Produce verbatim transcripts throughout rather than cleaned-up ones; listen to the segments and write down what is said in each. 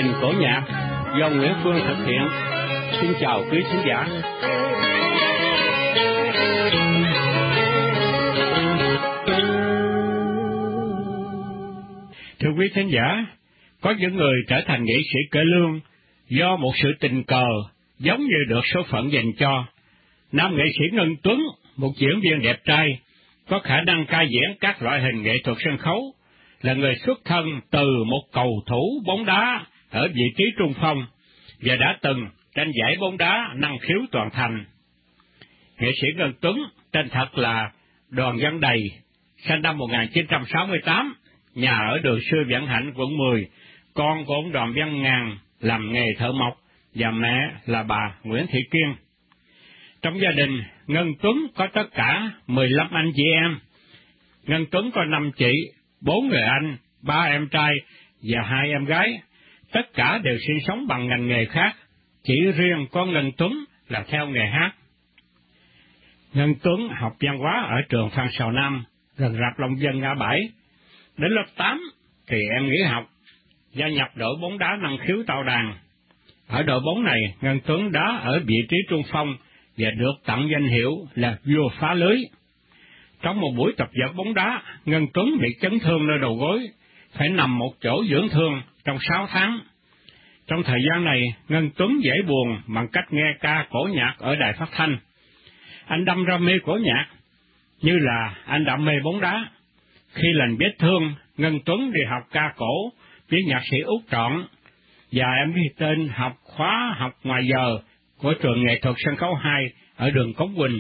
trình cổ nhạc do Nguyễn Phương thực hiện. Xin chào quý khán giả. Thưa quý khán giả, có những người trở thành nghệ sĩ cải lương do một sự tình cờ giống như được số phận dành cho. Nam nghệ sĩ Ngân Tuấn, một diễn viên đẹp trai, có khả năng ca diễn các loại hình nghệ thuật sân khấu, là người xuất thân từ một cầu thủ bóng đá ở vị trí trung phong và đã từng tranh giải bóng đá năng khiếu toàn thành. Nghệ sĩ Ngân Tuấn tên thật là Đoàn Văn Đầy, sinh năm một nghìn chín trăm sáu mươi tám, nhà ở đường Sư Vạn Hạnh, quận mười, con của ông Đoàn Văn Ngàn làm nghề thợ mộc và mẹ là bà Nguyễn Thị Kiên. Trong gia đình, Ngân Tuấn có tất cả mười lăm anh chị em. Ngân Tuấn có năm chị, bốn người anh, ba em trai và hai em gái. Tất cả đều sinh sống bằng ngành nghề khác, chỉ riêng có Ngân Tuấn là theo nghề hát. Ngân Tuấn học văn hóa ở trường Phan Sào Nam, gần rạp Long Dân ngã bảy. Đến lớp tám thì em nghỉ học, gia nhập đội bóng đá năng khiếu Tao Đàn. Ở đội bóng này, Ngân Tuấn đá ở vị trí trung phong và được tặng danh hiệu là vua phá lưới. Trong một buổi tập dượt bóng đá, Ngân Tuấn bị chấn thương nơi đầu gối, phải nằm một chỗ dưỡng thương trong sáu tháng. Trong thời gian này, Ngân Tuấn dễ buồn bằng cách nghe ca cổ nhạc ở đài phát thanh. Anh đâm ra mê cổ nhạc, như là anh đã mê bóng đá. Khi lành vết thương, Ngân Tuấn đi học ca cổ với nhạc sĩ Út Trọn, và em ghi tên học khóa học ngoài giờ của trường nghệ thuật sân khấu hai ở đường Cống Quỳnh.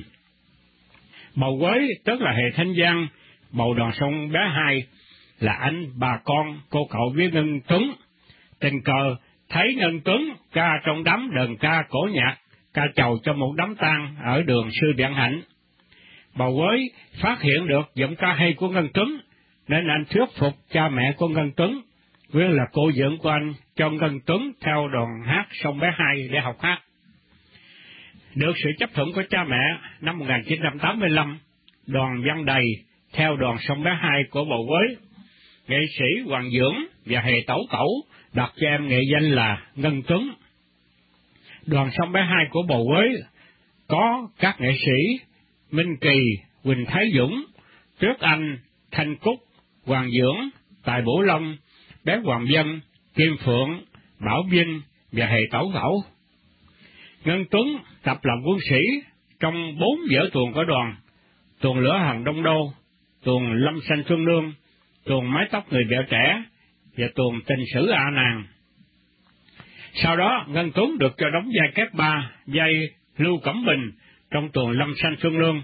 Bầu Quế, tức là Hề Thanh Giang, bầu đoàn sông bé hai, là anh, bà con, cô cậu với Ngân Tuấn. Tình cờ thấy Ngân Tuấn ca trong đám đờn ca cổ nhạc, ca chầu cho một đám tang ở đường Sư Vạn Hạnh. Bầu Quế phát hiện được giọng ca hay của Ngân Tuấn, nên anh thuyết phục cha mẹ của Ngân Tuấn, nguyên là cô dưỡng của anh, cho Ngân Tuấn theo đoàn hát sông bé hai để học hát. Được sự chấp thuận của cha mẹ, năm một nghìn chín trăm tám mươi lăm, Đoàn Văn Đầy theo đoàn sông bé hai của Bầu Quế. Nghệ sĩ Hoàng Dưỡng và Hề Tẩu Cẩu đặt cho em nghệ danh là Ngân Tuấn. Đoàn sông bé hai của Bầu Quế có các nghệ sĩ Minh Kỳ, Quỳnh Thái Dũng, Tuyết Anh, Thanh Cúc, Hoàng Dưỡng, Tài Bổ Long, Bé Hoàng Vân, Kim Phượng, Bảo Vinh và Hề Tẩu Cẩu. Ngân Tuấn tập làm quân sĩ trong bốn vở tuồng của đoàn: tuồng Lửa Hồng Đông Đô, tuồng Lâm Xanh Xuân Nương, tuồng Mái Tóc Người Vợ Trẻ và tuồng Tình Sử A Nàng. Sau đó, Ngân Tuấn được cho đóng vai kép ba, vai Lưu Cẩm Bình trong tuồng Lâm Xanh Xuân Nương.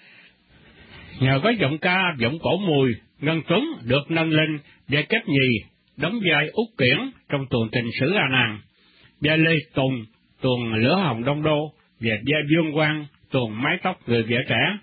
Nhờ có giọng ca, giọng cổ mùi, Ngân Tuấn được nâng lên vai kép nhì, đóng vai Út Kiển trong tuồng Tình Sử A Nàng, vai Lê Tùng tuồng Lửa Hồng Đông Đô và vai Dương Quang tuồng Mái Tóc Người Vợ Trẻ.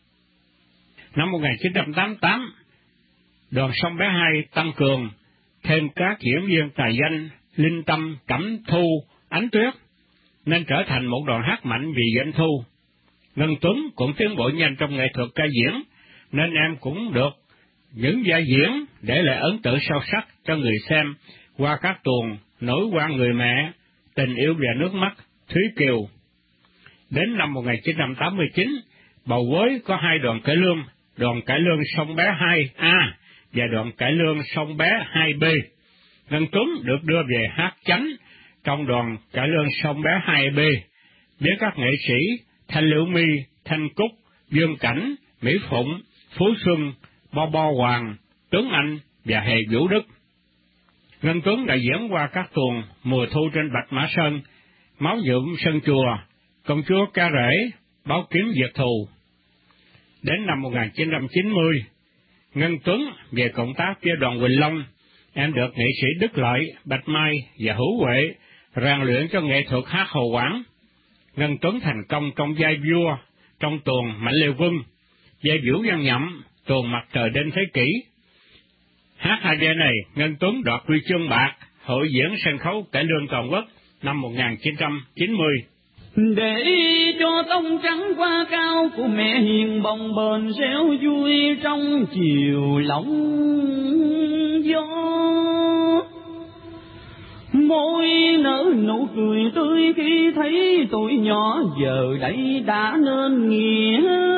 Năm một nghìn chín trăm tám mươi tám, đoàn sông bé hai tăng cường thêm các diễn viên tài danh Linh Tâm, Cẩm Thu, Ánh Tuyết, nên trở thành một đoàn hát mạnh vì doanh thu. Ngân Tuấn cũng tiến bộ nhanh trong nghệ thuật ca diễn, nên em cũng được những vai diễn để lại ấn tượng sâu sắc cho người xem qua các tuồng Nỗi Quan Người Mẹ, Tình Yêu và Nước Mắt, Thúy Kiều. Đến năm một nghìn chín trăm tám mươi chín, Bầu Quế có hai đoàn cải lương, đoàn cải lương sông bé hai A và đoàn cải lương sông bé hai B. Ngân Tuấn được đưa về hát chánh trong đoàn cải lương sông bé hai B với các nghệ sĩ Thanh Liễu My, Thanh Cúc, Dương Cảnh, Mỹ Phụng, Phú Xuân, Bo Bo Hoàng, Tuấn Anh và Hề Vũ Đức. Ngân Tuấn đã diễn qua các tuồng Mùa Thu trên Bạch Mã Sơn, Máu Nhuộm Sân Chùa, Công Chúa Ca Rể, Báo Kiếm Diệt Thù. Đến năm một nghìn chín trăm chín mươi, Ngân Tuấn về cộng tác với đoàn Quỳnh Long, em được nghệ sĩ Đức Lợi, Bạch Mai và Hữu Huệ rèn luyện cho nghệ thuật hát hồ quảng. Ngân Tuấn thành công trong vai vua trong tuồng Mạnh Lê Quân, vai Vũ Văn Nhậm tuồng Mặt Trời Đêm Thế Kỷ. Hát hai vai này, Ngân Tuấn đoạt huy chương bạc hội diễn sân khấu cải lương toàn quốc năm một nghìn chín trăm chín mươi. Để cho tông trắng hoa cao của mẹ hiền bồng bềnh réo vui trong chiều lộng gió, môi nở nụ cười tươi khi thấy tuổi nhỏ giờ đây đã nên nghĩa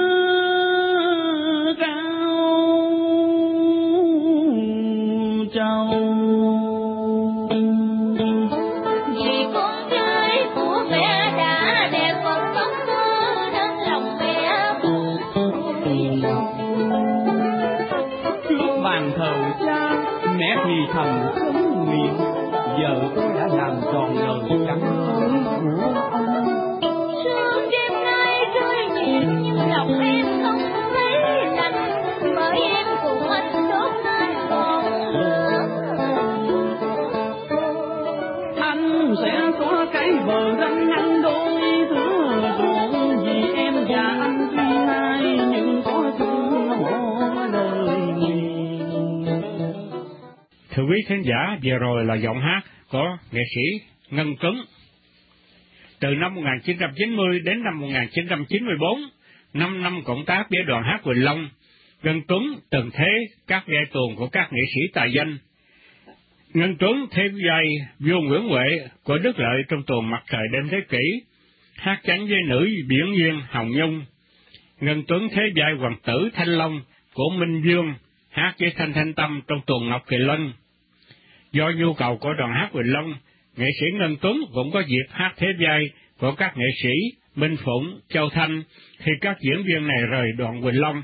cao trầu. Mẹ thì thầm cấm miệng, giờ tôi đã làm tròn lời cảm ơn của ông. Sương đêm nay rơi nhẹ nhưng lòng em không thấy lạnh, bởi em cùng anh đốt lên còn lửa. Anh sẽ xóa cái bờ ranh ngăn đôi thửa ruộng, vì em và anh tuy hai nhưng có chung một đời người. Thưa quý khán giả, vừa rồi là giọng hát của nghệ sĩ Ngân Tuấn. Từ năm một nghìn chín trăm chín mươi đến năm một nghìn chín trăm chín mươi tư, năm năm cộng tác với đoàn hát Quỳnh Long, Ngân Tuấn từng thế các vai tuồng của các nghệ sĩ tài danh. Ngân Tuấn thế vai vua Nguyễn Huệ của Đức Lợi trong tuồng Mặt Trời Đêm Thế Kỷ, hát chánh với nữ diễn viên Hồng Nhung. Ngân Tuấn thế vai hoàng tử Thanh Long của Minh Dương, hát với Thanh Thanh Tâm trong tuồng Ngọc Kỳ Lân. Do nhu cầu của đoàn hát Quỳnh Long, nghệ sĩ Ngân Tuấn cũng có dịp hát thế vai của các nghệ sĩ Minh Phụng, Châu Thanh khi các diễn viên này rời đoàn Quỳnh Long.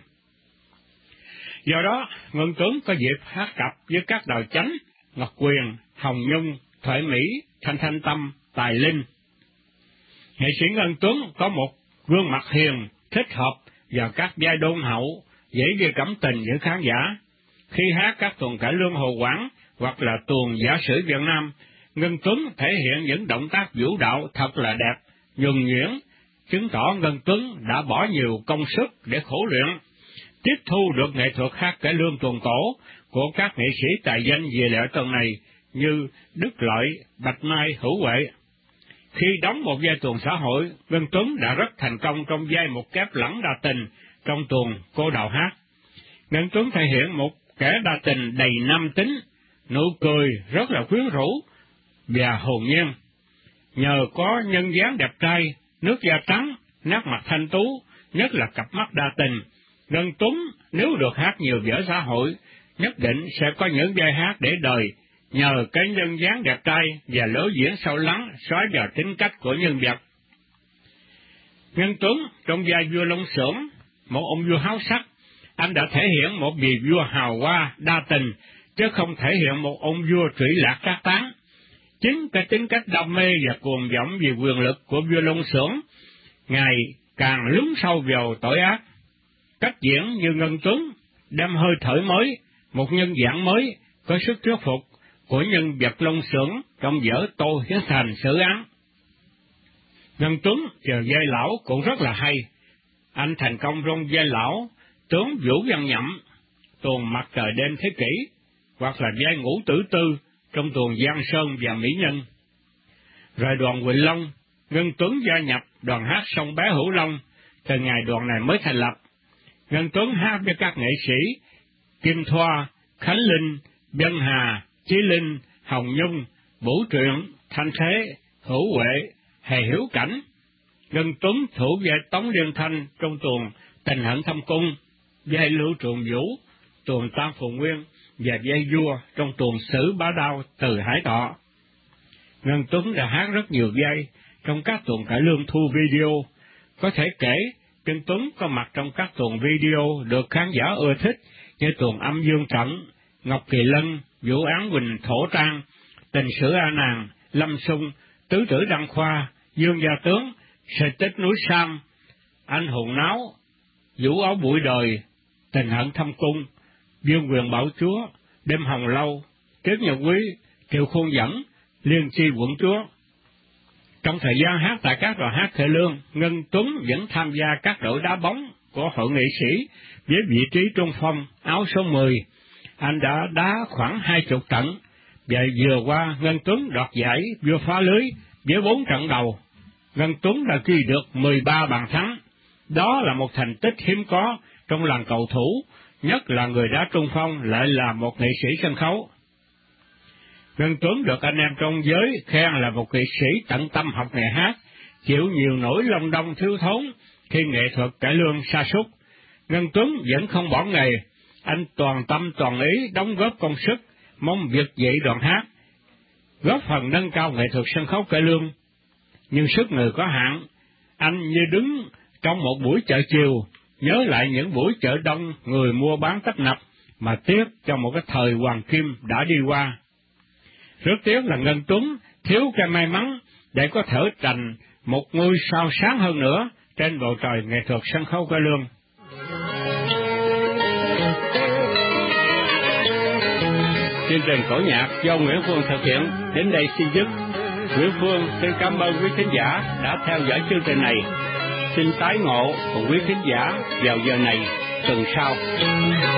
Do đó, Ngân Tuấn có dịp hát cặp với các đào chánh Ngọc Quyền, Hồng Nhung, Thoại Mỹ, Thanh Thanh Tâm, Tài Linh. Nghệ sĩ Ngân Tuấn có một gương mặt hiền, thích hợp vào các vai đôn hậu, dễ gây cảm tình với khán giả. Khi hát các tuồng cải lương Hồ Quảng hoặc là tuồng giả sử Việt Nam, Ngân Tuấn thể hiện những động tác vũ đạo thật là đẹp, nhuần nhuyễn, chứng tỏ Ngân Tuấn đã bỏ nhiều công sức để khổ luyện, tiếp thu được nghệ thuật hát cải lương tuồng cổ của các nghệ sĩ tài danh về lệ tuần này như Đức Lợi, Bạch Mai, Hữu Huệ. Khi đóng một vai tuồng xã hội, Ngân Tuấn đã rất thành công trong vai một kép lẳng đa tình trong tuồng Cô Đào Hát. Ngân Tuấn thể hiện một kẻ đa tình đầy nam tính, nụ cười rất là quyến rũ và hồn nhiên. Nhờ có nhân dáng đẹp trai, nước da trắng, nét mặt thanh tú, nhất là cặp mắt đa tình, Ngân Tuấn nếu được hát nhiều vở xã hội, nhất định sẽ có những vai hát để đời, nhờ cái nhân dáng đẹp trai và lối diễn sâu lắng xóa vào tính cách của nhân vật. Ngân Tuấn trong vai vua Long Xưởng, một ông vua háo sắc, anh đã thể hiện một vị vua hào hoa, đa tình, chứ không thể hiện một ông vua trụy lạc trác tán. Chính cái tính cách đam mê và cuồng vọng vì quyền lực của vua Long Xưởng, Ngài càng lún sâu vào tội ác. Cách diễn như Ngân Tuấn đem hơi thở mới, một nhân dạng mới, có sức thuyết phục của nhân vật Long Xưởng trong vở Tô Hiến Thành xử án. Ngân Tuấn chờ vai lão cũng rất là hay. Anh thành công trong vai lão tướng Vũ Văn Nhậm, tuồng Mặt Trời Đêm Thế Kỷ, hoặc là vai Ngũ Tử Tư trong tuồng Giang Sơn và Mỹ Nhân. Rồi đoàn Quỳnh Long, Ngân Tuấn gia nhập đoàn hát Sông Bé Hữu Long từ ngày đoàn này mới thành lập. Ngân Tuấn hát với các nghệ sĩ Kim Thoa, Khánh Linh, Vân Hà, Chí Linh, Hồng Nhung, Vũ Truyện, Thanh Thế, Hữu Huệ, Hề Hiếu Cảnh. Ngân Tuấn thủ vai Tống Liên Thanh trong tuồng Tình Hận Thâm Cung, vai Lưu Trường Vũ, tuồng Tam Phù Nguyên và vai vua trong tuồng Sử Bá Đao Từ Hải Thọ. Ngân Tuấn đã hát rất nhiều vai trong các tuồng cải lương thu video. Có thể kể, Ngân Tuấn có mặt trong các tuồng video được khán giả ưa thích như tuồng Âm Dương Trận, Ngọc Kỳ Lân, Vụ Án Quỳnh Thổ Trang, Tình Sử A Nàng, Lâm Sung, Tứ Tử Đăng Khoa, Dương Gia Tướng, Sự Tích Núi Sam, Anh Hùng Náo, Vũ Áo Bụi Đời, Tình Hận Thâm Cung, Dương Quyền Bảo Chúa, Đêm Hồng Lâu, Tiết Nhật Quý, Kiều Khuôn Dẫn, Liên Chi Quận Chúa. Trong thời gian hát tại các đoàn hát cải lương, Ngân Tuấn vẫn tham gia các đội đá bóng của hội nghệ sĩ với vị trí trung phong, áo số mười. Anh đã đá khoảng hai chục trận, và vừa qua Ngân Tuấn đoạt giải vua phá lưới với bốn trận đầu. Ngân Tuấn đã ghi được mười ba bàn thắng. Đó là một thành tích hiếm có trong làng cầu thủ, nhất là người đá trung phong lại là một nghệ sĩ sân khấu. Ngân Tuấn được anh em trong giới khen là một nghệ sĩ tận tâm học nghề hát, chịu nhiều nỗi lòng đong thiếu thốn khi nghệ thuật cải lương sa sút. Ngân Tuấn vẫn không bỏ nghề, anh toàn tâm toàn ý đóng góp công sức, mong vực dậy đoàn hát, góp phần nâng cao nghệ thuật sân khấu cải lương. Nhưng sức người có hạn, anh như đứng trong một buổi chợ chiều, nhớ lại những buổi chợ đông người mua bán tấp nập, mà tiếc cho một cái thời hoàng kim đã đi qua. Rất tiếc là Ngân Tuấn thiếu cái may mắn để có thể thành một ngôi sao sáng hơn nữa trên bầu trời nghệ thuật sân khấu cải lương. Chương trình cổ nhạc do Nguyễn Phương thực hiện đến đây xin dứt. Nguyễn Phương xin cảm ơn quý khán giả đã theo dõi chương trình này. Xin tái ngộ cùng quý khán giả vào giờ này tuần sau.